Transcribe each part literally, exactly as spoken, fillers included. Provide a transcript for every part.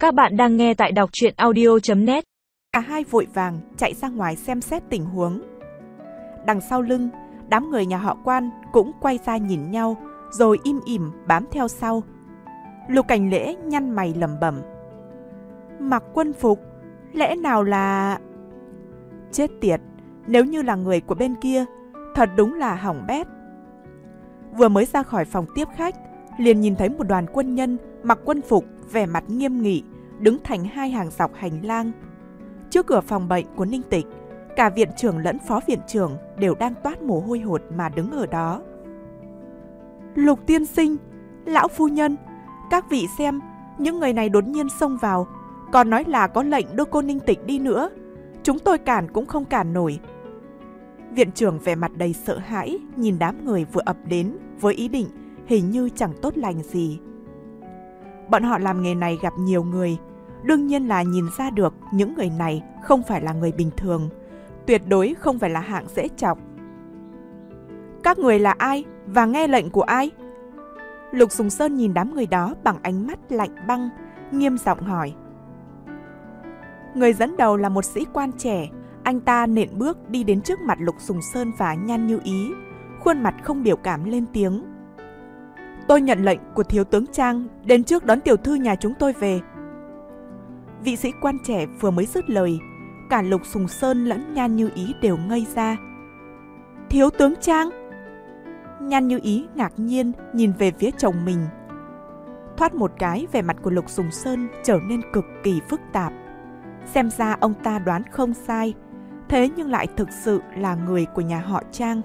Các bạn đang nghe tại đọc truyện audio chấm net. Cả hai vội vàng chạy ra ngoài xem xét tình huống. Đằng sau lưng, đám người nhà họ Quan cũng quay ra nhìn nhau, rồi im ỉm bám theo sau. Lục Cảnh Lễ nhăn mày lẩm bẩm: mặc quân phục, lẽ nào là... Chết tiệt, nếu như là người của bên kia, thật đúng là hỏng bét. Vừa mới ra khỏi phòng tiếp khách, liền nhìn thấy một đoàn quân nhân mặc quân phục, vẻ mặt nghiêm nghị, đứng thành hai hàng dọc hành lang. Trước cửa phòng bệnh của Ninh Tịch, cả viện trưởng lẫn phó viện trưởng đều đang toát mồ hôi hột mà đứng ở đó. Lục tiên sinh, lão phu nhân, các vị xem, những người này đột nhiên xông vào, còn nói là có lệnh đưa cô Ninh Tịch đi nữa. Chúng tôi cản cũng không cản nổi. Viện trưởng vẻ mặt đầy sợ hãi, nhìn đám người vừa ập đến với ý định hình như chẳng tốt lành gì. Bọn họ làm nghề này gặp nhiều người, đương nhiên là nhìn ra được những người này không phải là người bình thường, tuyệt đối không phải là hạng dễ chọc. Các người là ai và nghe lệnh của ai? Lục Sùng Sơn nhìn đám người đó bằng ánh mắt lạnh băng, nghiêm giọng hỏi. Người dẫn đầu là một sĩ quan trẻ, anh ta nện bước đi đến trước mặt Lục Sùng Sơn và Nhan Như Ý, khuôn mặt không biểu cảm lên tiếng. Tôi nhận lệnh của thiếu tướng Trang đến trước đón tiểu thư nhà chúng tôi về. Vị sĩ quan trẻ vừa mới dứt lời, cả Lục Sùng Sơn lẫn Nhan Như Ý đều ngây ra. Thiếu tướng Trang? Nhan Như Ý ngạc nhiên nhìn về phía chồng mình. Thoát một cái, vẻ mặt của Lục Sùng Sơn trở nên cực kỳ phức tạp. Xem ra ông ta đoán không sai, thế nhưng lại thực sự là người của nhà họ Trang.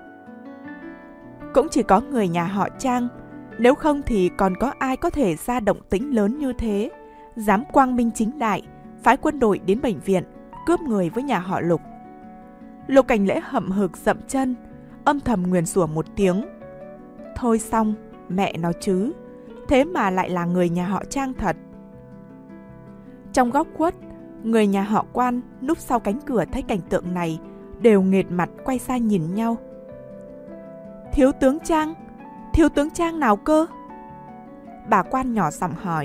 Cũng chỉ có người nhà họ Trang, nếu không thì còn có ai có thể ra động tĩnh lớn như thế, dám quang minh chính đại, phái quân đội đến bệnh viện, cướp người với nhà họ Lục. Lục Cảnh Lễ hậm hực dậm chân, âm thầm nguyền rủa một tiếng. Thôi xong, mẹ nó chứ, thế mà lại là người nhà họ Trang thật. Trong góc khuất, người nhà họ Quan núp sau cánh cửa thấy cảnh tượng này đều nghệt mặt quay ra nhìn nhau. Thiếu tướng Trang? Thiếu tướng Trang nào cơ? Bà Quan nhỏ giọng hỏi.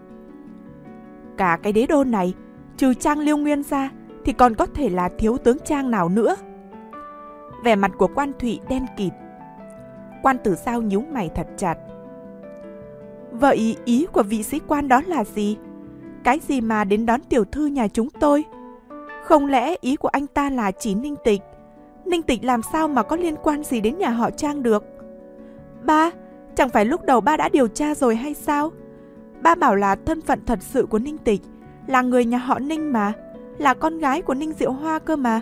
Cả cái đế đô này, trừ Trang Liêu Nguyên ra thì còn có thể là thiếu tướng Trang nào nữa? Vẻ mặt của Quan Thụy đen kịt. Quan Tử Giao nhíu mày thật chặt. Vậy ý của vị sĩ quan đó là gì? Cái gì mà đến đón tiểu thư nhà chúng tôi? Không lẽ ý của anh ta là chỉ Ninh Tịch? Ninh Tịch làm sao mà có liên quan gì đến nhà họ Trang được? Ba, chẳng phải lúc đầu ba đã điều tra rồi hay sao? Ba bảo là thân phận thật sự của Ninh Tịch là người nhà họ Ninh mà, là con gái của Ninh Diệu Hoa cơ mà.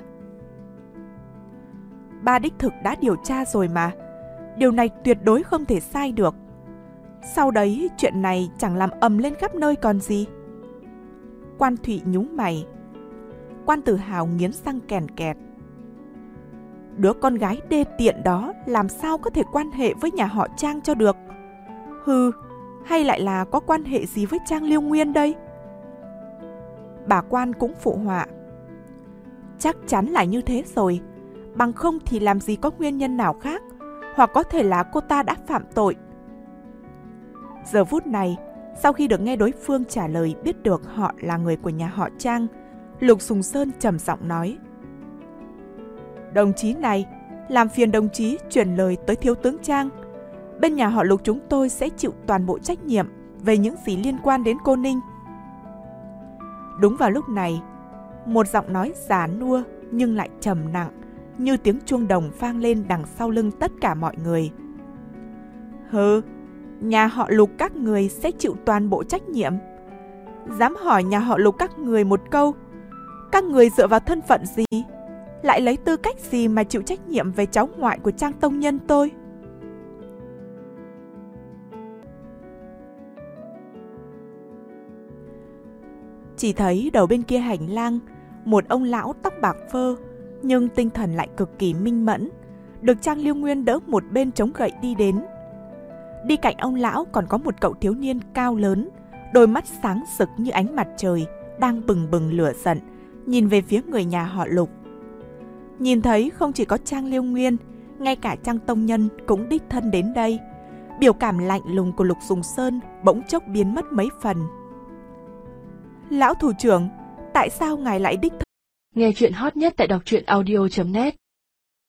Ba đích thực đã điều tra rồi mà, điều này tuyệt đối không thể sai được. Sau đấy chuyện này chẳng làm ầm lên khắp nơi còn gì. Quan Thụy nhíu mày. Quan Tử Hào nghiến răng kèn kẹt. Đứa con gái đê tiện đó làm sao có thể quan hệ với nhà họ Trang cho được? Hừ, hay lại là có quan hệ gì với Trang Liêu Nguyên đây? Bà Quan cũng phụ họa. Chắc chắn là như thế rồi, bằng không thì làm gì có nguyên nhân nào khác, hoặc có thể là cô ta đã phạm tội. Giờ phút này, sau khi được nghe đối phương trả lời biết được họ là người của nhà họ Trang, Lục Sùng Sơn trầm giọng nói. Đồng chí này, làm phiền đồng chí chuyển lời tới thiếu tướng Trang. Bên nhà họ Lục chúng tôi sẽ chịu toàn bộ trách nhiệm về những gì liên quan đến cô Ninh. Đúng vào lúc này, một giọng nói già nua nhưng lại trầm nặng, như tiếng chuông đồng vang lên đằng sau lưng tất cả mọi người. Hừ, nhà họ Lục các người sẽ chịu toàn bộ trách nhiệm. Dám hỏi nhà họ Lục các người một câu, các người dựa vào thân phận gì, lại lấy tư cách gì mà chịu trách nhiệm về cháu ngoại của Trang tông nhân tôi? Chỉ thấy đầu bên kia hành lang, một ông lão tóc bạc phơ, nhưng tinh thần lại cực kỳ minh mẫn, được Trang Liêu Nguyên đỡ một bên chống gậy đi đến. Đi cạnh ông lão còn có một cậu thiếu niên cao lớn, đôi mắt sáng rực như ánh mặt trời, đang bừng bừng lửa giận, nhìn về phía người nhà họ Lục. Nhìn thấy không chỉ có Trang Liêu Nguyên, ngay cả Trang tông nhân cũng đích thân đến đây. Biểu cảm lạnh lùng của Lục Sùng Sơn bỗng chốc biến mất mấy phần. Lão thủ trưởng, tại sao ngài lại đích thân? Nghe chuyện hot nhất tại đọc truyện audio chấm net